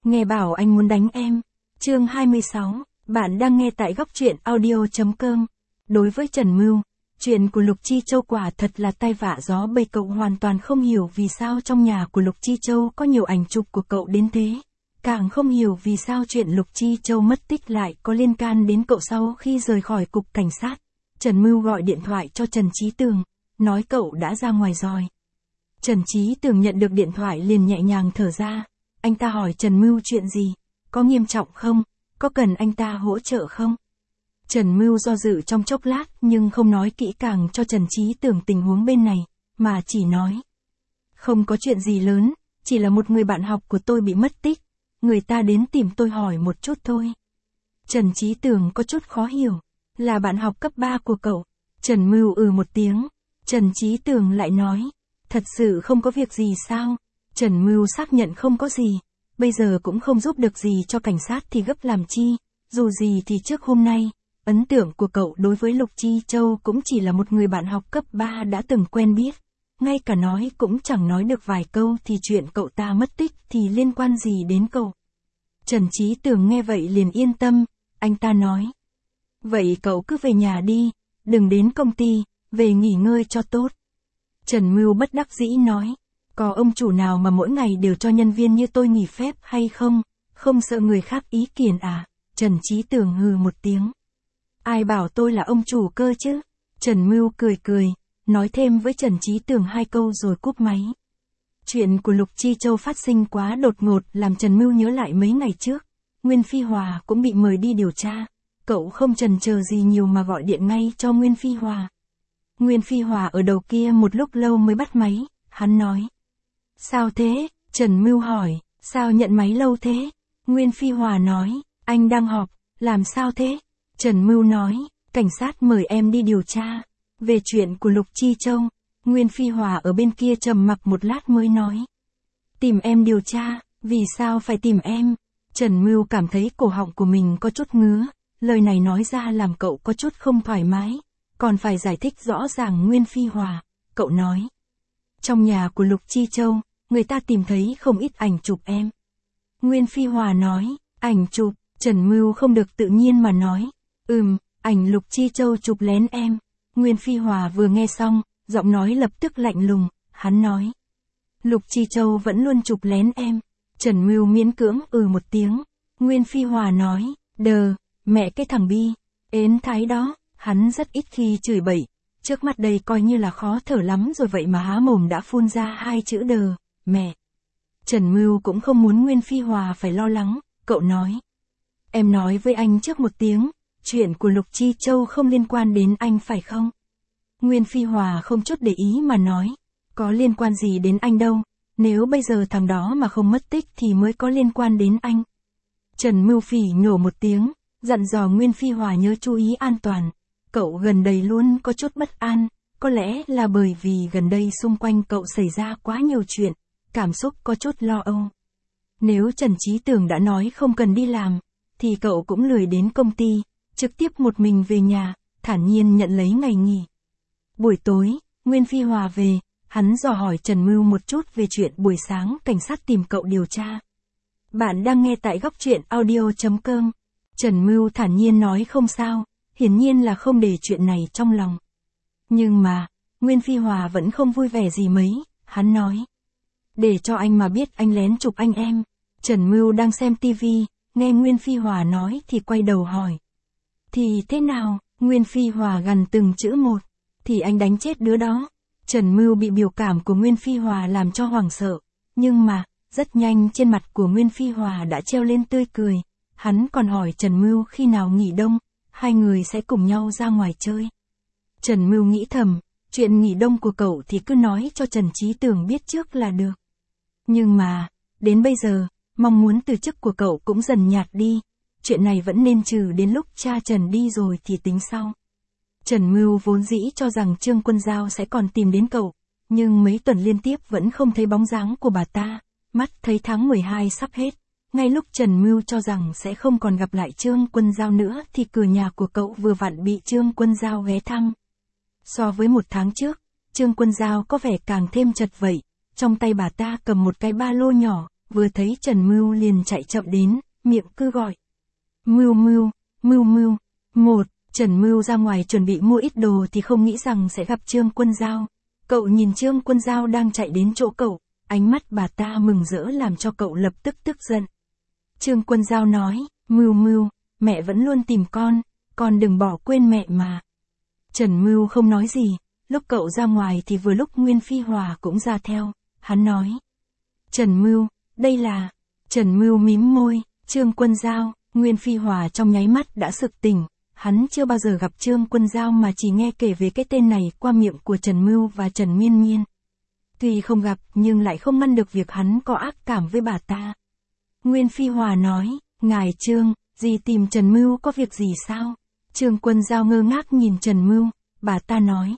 Nghe bảo anh muốn đánh em. Chương 26, bạn đang nghe tại góc truyện audio.com. Đối với Trần Mưu, chuyện của Lục Chi Châu quả thật là tai vạ gió bầy, cậu hoàn toàn không hiểu vì sao trong nhà của Lục Chi Châu có nhiều ảnh chụp của cậu đến thế. Càng không hiểu vì sao chuyện Lục Chi Châu mất tích lại có liên can đến cậu sau khi rời khỏi cục cảnh sát. Trần Mưu gọi điện thoại cho Trần Chí Tường, nói cậu đã ra ngoài rồi. Trần Chí Tường nhận được điện thoại liền nhẹ nhàng thở ra. Anh ta hỏi Trần Mưu chuyện gì, có nghiêm trọng không, có cần anh ta hỗ trợ không? Trần Mưu do dự trong chốc lát nhưng không nói kỹ càng cho Trần Chí Tường tình huống bên này, mà chỉ nói. Không có chuyện gì lớn, chỉ là một người bạn học của tôi bị mất tích, người ta đến tìm tôi hỏi một chút thôi. Trần Chí Tường có chút khó hiểu, là bạn học cấp 3 của cậu. Trần Mưu một tiếng, Trần Chí Tường lại nói, thật sự không có việc gì sao? Trần Mưu xác nhận không có gì, bây giờ cũng không giúp được gì cho cảnh sát thì gấp làm chi, dù gì thì trước hôm nay, ấn tượng của cậu đối với Lục Chi Châu cũng chỉ là một người bạn học cấp 3 đã từng quen biết, ngay cả nói cũng chẳng nói được vài câu thì chuyện cậu ta mất tích thì liên quan gì đến cậu. Trần Chí Tường nghe vậy liền yên tâm, anh ta nói. Vậy cậu cứ về nhà đi, đừng đến công ty, về nghỉ ngơi cho tốt. Trần Mưu bất đắc dĩ nói. Có ông chủ nào mà mỗi ngày đều cho nhân viên như tôi nghỉ phép hay không? Không sợ người khác ý kiến à? Trần Chí Tường hừ một tiếng. Ai bảo tôi là ông chủ cơ chứ? Trần Mưu cười cười, nói thêm với Trần Chí Tường 2 câu rồi cúp máy. Chuyện của Lục Chi Châu phát sinh quá đột ngột làm Trần Mưu nhớ lại mấy ngày trước. Nguyên Phi Hòa cũng bị mời đi điều tra. Cậu không chần chờ gì nhiều mà gọi điện ngay cho Nguyên Phi Hòa. Nguyên Phi Hòa ở đầu kia một lúc lâu mới bắt máy, hắn nói. Sao thế? Trần Mưu hỏi, sao nhận máy lâu thế? Nguyên Phi Hòa nói, anh đang họp, làm sao thế? Trần Mưu nói, cảnh sát mời em đi điều tra. Về chuyện của Lục Chi Châu, Nguyên Phi Hòa ở bên kia trầm mặc một lát mới nói. Tìm em điều tra, vì sao phải tìm em? Trần Mưu cảm thấy cổ họng của mình có chút ngứa, lời này nói ra làm cậu có chút không thoải mái, còn phải giải thích rõ ràng Nguyên Phi Hòa, cậu nói. Trong nhà của Lục Chi Châu, người ta tìm thấy không ít ảnh chụp em. Nguyên Phi Hòa nói, ảnh chụp, Trần Mưu không được tự nhiên mà nói. Ảnh Lục Chi Châu chụp lén em. Nguyên Phi Hòa vừa nghe xong, giọng nói lập tức lạnh lùng, hắn nói. Lục Chi Châu vẫn luôn chụp lén em. Trần Mưu miễn cưỡng một tiếng. Nguyên Phi Hòa nói, mẹ cái thằng bi, ến thái đó, hắn rất ít khi chửi bậy. Trước mắt đây coi như là khó thở lắm rồi vậy mà há mồm đã phun ra 2 chữ mẹ. Trần Mưu cũng không muốn Nguyên Phi Hòa phải lo lắng, cậu nói. Em nói với anh trước một tiếng, chuyện của Lục Chi Châu không liên quan đến anh phải không? Nguyên Phi Hòa không chút để ý mà nói, có liên quan gì đến anh đâu, nếu bây giờ thằng đó mà không mất tích thì mới có liên quan đến anh. Trần Mưu phỉ nhổ một tiếng, dặn dò Nguyên Phi Hòa nhớ chú ý an toàn. Cậu gần đây luôn có chút bất an, có lẽ là bởi vì gần đây xung quanh cậu xảy ra quá nhiều chuyện, cảm xúc có chút lo âu. Nếu Trần Chí Tường đã nói không cần đi làm, thì cậu cũng lười đến công ty, trực tiếp một mình về nhà, thản nhiên nhận lấy ngày nghỉ. Buổi tối, Nguyên Phi Hòa về, hắn dò hỏi Trần Mưu một chút về chuyện buổi sáng cảnh sát tìm cậu điều tra. Bạn đang nghe tại góc truyện audio.com. Trần Mưu thản nhiên nói không sao. Hiển nhiên là không để chuyện này trong lòng. Nhưng mà, Nguyên Phi Hòa vẫn không vui vẻ gì mấy, hắn nói. Để cho anh mà biết anh lén chụp anh em. Trần Mưu đang xem tivi, nghe Nguyên Phi Hòa nói thì quay đầu hỏi. Thì thế nào? Nguyên Phi Hòa gằn từng chữ một. Thì anh đánh chết đứa đó. Trần Mưu bị biểu cảm của Nguyên Phi Hòa làm cho hoảng sợ. Nhưng mà, rất nhanh trên mặt của Nguyên Phi Hòa đã treo lên tươi cười. Hắn còn hỏi Trần Mưu khi nào nghỉ đông. 2 người sẽ cùng nhau ra ngoài chơi. Trần Mưu nghĩ thầm, chuyện nghỉ đông của cậu thì cứ nói cho Trần Chí Tường biết trước là được. Nhưng mà, đến bây giờ, mong muốn từ chức của cậu cũng dần nhạt đi. Chuyện này vẫn nên trừ đến lúc cha Trần đi rồi thì tính sau. Trần Mưu vốn dĩ cho rằng Trương Quân Giao sẽ còn tìm đến cậu, nhưng mấy tuần liên tiếp vẫn không thấy bóng dáng của bà ta, mắt thấy tháng 12 sắp hết. Ngay lúc Trần Mưu cho rằng sẽ không còn gặp lại Trương Quân Giao nữa thì cửa nhà của cậu vừa vặn bị Trương Quân Giao ghé thăm. So với 1 tháng trước, Trương Quân Giao có vẻ càng thêm chật vậy, trong tay bà ta cầm một cái ba lô nhỏ, vừa thấy Trần Mưu liền chạy chậm đến, miệng cứ gọi. Mưu Mưu, Mưu Mưu. Trần Mưu ra ngoài chuẩn bị mua ít đồ thì không nghĩ rằng sẽ gặp Trương Quân Dao. Cậu nhìn Trương Quân Dao đang chạy đến chỗ cậu, ánh mắt bà ta mừng rỡ làm cho cậu lập tức tức giận. Trương Quân Dao nói, Mưu Mưu, mẹ vẫn luôn tìm con đừng bỏ quên mẹ mà. Trần Mưu không nói gì, lúc cậu ra ngoài thì vừa lúc Nguyên Phi Hòa cũng ra theo, hắn nói. Trần Mưu, đây là... Trần Mưu mím môi, Trương Quân Dao. Nguyên Phi Hòa trong nháy mắt đã sực tỉnh, hắn chưa bao giờ gặp Trương Quân Dao mà chỉ nghe kể về cái tên này qua miệng của Trần Mưu và Trần Miên Miên. Tuy không gặp nhưng lại không ngăn được việc hắn có ác cảm với bà ta. Nguyên Phi Hòa nói, ngài Trương, dì tìm Trần Mưu có việc gì sao? Trương Quân Dao ngơ ngác nhìn Trần Mưu, bà ta nói.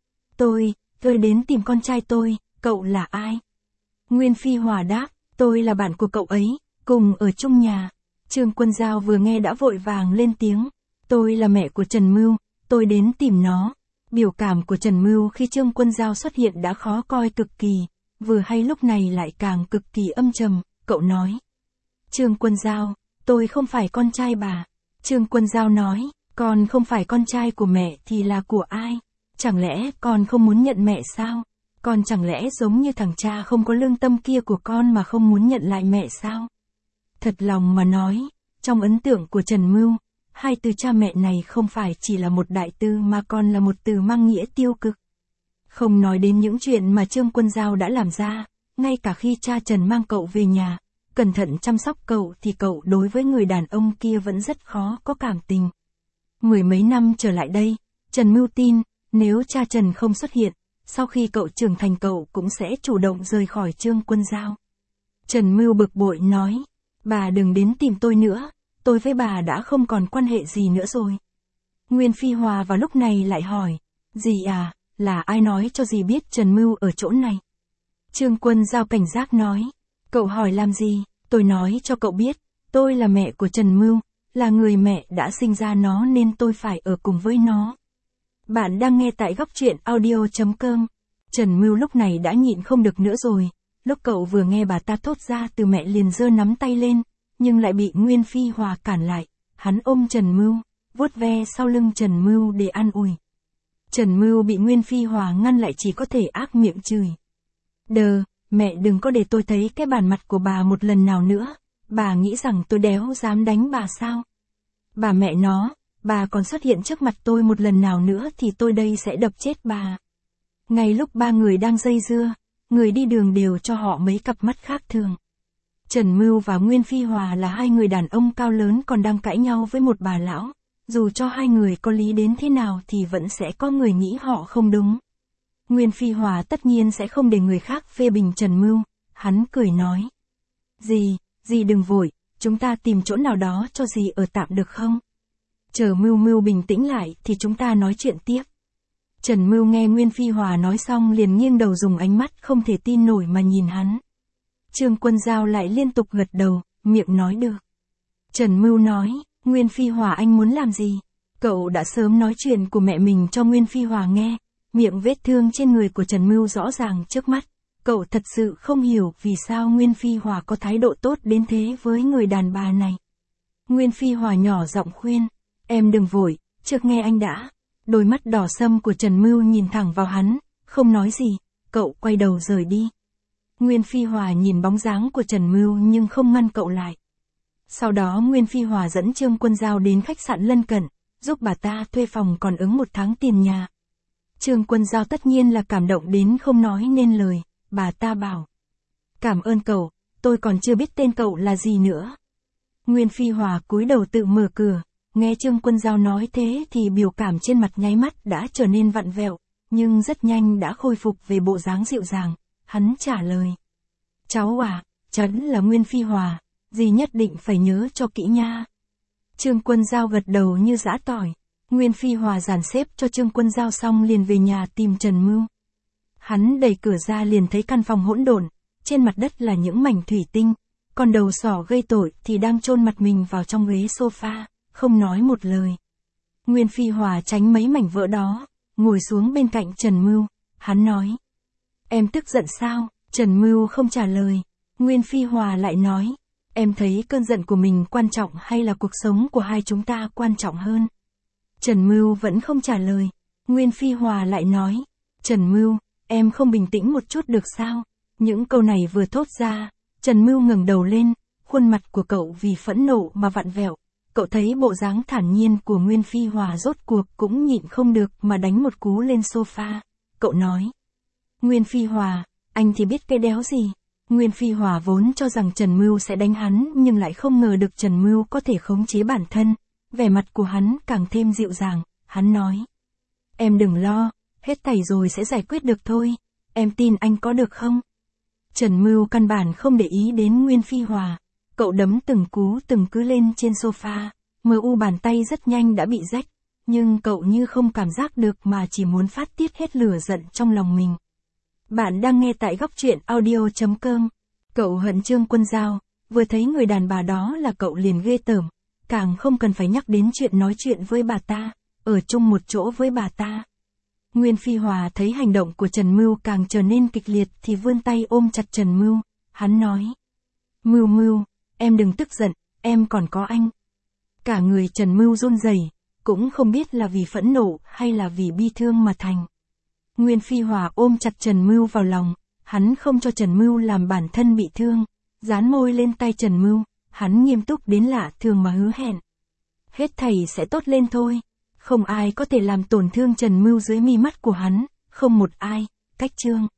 Tôi đến tìm con trai tôi, cậu là ai? Nguyên Phi Hòa đáp, tôi là bạn của cậu ấy, cùng ở chung nhà. Trương Quân Dao vừa nghe đã vội vàng lên tiếng. Tôi là mẹ của Trần Mưu, tôi đến tìm nó. Biểu cảm của Trần Mưu khi Trương Quân Dao xuất hiện đã khó coi cực kỳ, vừa hay lúc này lại càng cực kỳ âm trầm, cậu nói. Trương Quân Dao, tôi không phải con trai bà. Trương Quân Dao nói, con không phải con trai của mẹ thì là của ai? Chẳng lẽ con không muốn nhận mẹ sao? Con chẳng lẽ giống như thằng cha không có lương tâm kia của con mà không muốn nhận lại mẹ sao? Thật lòng mà nói, trong ấn tượng của Trần Mưu, hai từ cha mẹ này không phải chỉ là một đại từ mà còn là một từ mang nghĩa tiêu cực. Không nói đến những chuyện mà Trương Quân Dao đã làm ra, ngay cả khi cha Trần mang cậu về nhà, cẩn thận chăm sóc cậu thì cậu đối với người đàn ông kia vẫn rất khó có cảm tình. Mười mấy năm trở lại đây, Trần Mưu tin, nếu cha Trần không xuất hiện, sau khi cậu trưởng thành cậu cũng sẽ chủ động rời khỏi Trương Quân Dao. Trần Mưu bực bội nói, bà đừng đến tìm tôi nữa, tôi với bà đã không còn quan hệ gì nữa rồi. Nguyên Phi Hòa vào lúc này lại hỏi, dì à, là ai nói cho dì biết Trần Mưu ở chỗ này? Trương Quân Dao cảnh giác nói, cậu hỏi làm gì, tôi nói cho cậu biết, tôi là mẹ của Trần Mưu, là người mẹ đã sinh ra nó nên tôi phải ở cùng với nó. Bạn đang nghe tại góc truyện audio.com. Trần Mưu lúc này đã nhịn không được nữa rồi, lúc cậu vừa nghe bà ta thốt ra từ mẹ liền giơ nắm tay lên, nhưng lại bị Nguyên Phi Hòa cản lại, hắn ôm Trần Mưu, vuốt ve sau lưng Trần Mưu để an ủi. Trần Mưu bị Nguyên Phi Hòa ngăn lại chỉ có thể ác miệng chửi. Mẹ đừng có để tôi thấy cái bản mặt của bà một lần nào nữa, bà nghĩ rằng tôi đéo dám đánh bà sao? Bà mẹ nó, bà còn xuất hiện trước mặt tôi một lần nào nữa thì tôi đây sẽ đập chết bà. Ngay lúc ba người đang dây dưa, người đi đường đều cho họ mấy cặp mắt khác thường. Trần Mưu và Nguyên Phi Hòa là hai người đàn ông cao lớn còn đang cãi nhau với một bà lão, dù cho hai người có lý đến thế nào thì vẫn sẽ có người nghĩ họ không đúng. Nguyên Phi Hòa tất nhiên sẽ không để người khác phê bình Trần Mưu, hắn cười nói. Dì đừng vội, chúng ta tìm chỗ nào đó cho dì ở tạm được không? Chờ Mưu bình tĩnh lại thì chúng ta nói chuyện tiếp. Trần Mưu nghe Nguyên Phi Hòa nói xong liền nghiêng đầu dùng ánh mắt không thể tin nổi mà nhìn hắn. Trương Quân Dao lại liên tục gật đầu, miệng nói được. Trần Mưu nói, Nguyên Phi Hòa anh muốn làm gì? Cậu đã sớm nói chuyện của mẹ mình cho Nguyên Phi Hòa nghe, miệng vết thương trên người của Trần Mưu rõ ràng trước mắt. Cậu thật sự không hiểu vì sao Nguyên Phi Hòa có thái độ tốt đến thế với người đàn bà này. Nguyên Phi Hòa nhỏ giọng khuyên, em đừng vội, trước nghe anh đã. Đôi mắt đỏ sẫm của Trần Mưu nhìn thẳng vào hắn, không nói gì, cậu quay đầu rời đi. Nguyên Phi Hòa nhìn bóng dáng của Trần Mưu nhưng không ngăn cậu lại. Sau đó Nguyên Phi Hòa dẫn Trương Quân Dao đến khách sạn lân cận, giúp bà ta thuê phòng còn ứng 1 tháng tiền nhà. Trương Quân Dao tất nhiên là cảm động đến không nói nên lời, bà ta bảo. Cảm ơn cậu, tôi còn chưa biết tên cậu là gì nữa. Nguyên Phi Hòa cúi đầu tự mở cửa, nghe Trương Quân Dao nói thế thì biểu cảm trên mặt nháy mắt đã trở nên vặn vẹo, nhưng rất nhanh đã khôi phục về bộ dáng dịu dàng, hắn trả lời. Cháu à, chắn là Nguyên Phi Hòa, dì nhất định phải nhớ cho kỹ nha. Trương Quân Dao gật đầu như giã tỏi. Nguyên Phi Hòa dàn xếp cho Trương Quân Dao xong liền về nhà tìm Trần Mưu. Hắn đẩy cửa ra liền thấy căn phòng hỗn độn, trên mặt đất là những mảnh thủy tinh, còn đầu sỏ gây tội thì đang chôn mặt mình vào trong ghế sofa, không nói một lời. Nguyên Phi Hòa tránh mấy mảnh vỡ đó, ngồi xuống bên cạnh Trần Mưu, hắn nói. Em tức giận sao? Trần Mưu không trả lời. Nguyên Phi Hòa lại nói, em thấy cơn giận của mình quan trọng hay là cuộc sống của hai chúng ta quan trọng hơn? Trần Mưu vẫn không trả lời. Nguyên Phi Hòa lại nói, Trần Mưu, em không bình tĩnh một chút được sao? Những câu này vừa thốt ra, Trần Mưu ngẩng đầu lên, khuôn mặt của cậu vì phẫn nộ mà vặn vẹo. Cậu thấy bộ dáng thản nhiên của Nguyên Phi Hòa rốt cuộc cũng nhịn không được mà đánh một cú lên sofa. Cậu nói, Nguyên Phi Hòa, anh thì biết cái đéo gì. Nguyên Phi Hòa vốn cho rằng Trần Mưu sẽ đánh hắn nhưng lại không ngờ được Trần Mưu có thể khống chế bản thân. Vẻ mặt của hắn càng thêm dịu dàng, hắn nói, em đừng lo, hết thảy rồi sẽ giải quyết được thôi, em tin anh có được không? Trần Mưu căn bản không để ý đến Nguyên Phi Hòa, cậu đấm từng cú từng cứ lên trên sofa, bàn tay rất nhanh đã bị rách, nhưng cậu như không cảm giác được mà chỉ muốn phát tiết hết lửa giận trong lòng mình. Bạn đang nghe tại góc truyện audio.com. Cậu hận Trương Quân Giao, vừa thấy người đàn bà đó là cậu liền ghê tởm, càng không cần phải nhắc đến chuyện nói chuyện với bà ta, ở chung một chỗ với bà ta. Nguyên Phi Hòa thấy hành động của Trần Mưu càng trở nên kịch liệt thì vươn tay ôm chặt Trần Mưu, hắn nói, Mưu, em đừng tức giận, em còn có anh. Cả người Trần Mưu run rẩy, cũng không biết là vì phẫn nộ hay là vì bi thương mà thành. Nguyên Phi Hòa ôm chặt Trần Mưu vào lòng, hắn không cho Trần Mưu làm bản thân bị thương, dán môi lên tay Trần Mưu, hắn nghiêm túc đến lạ thường mà hứa hẹn. Hết thảy sẽ tốt lên thôi, không ai có thể làm tổn thương Trần Mưu dưới mi mắt của hắn, không một ai, cách Trương.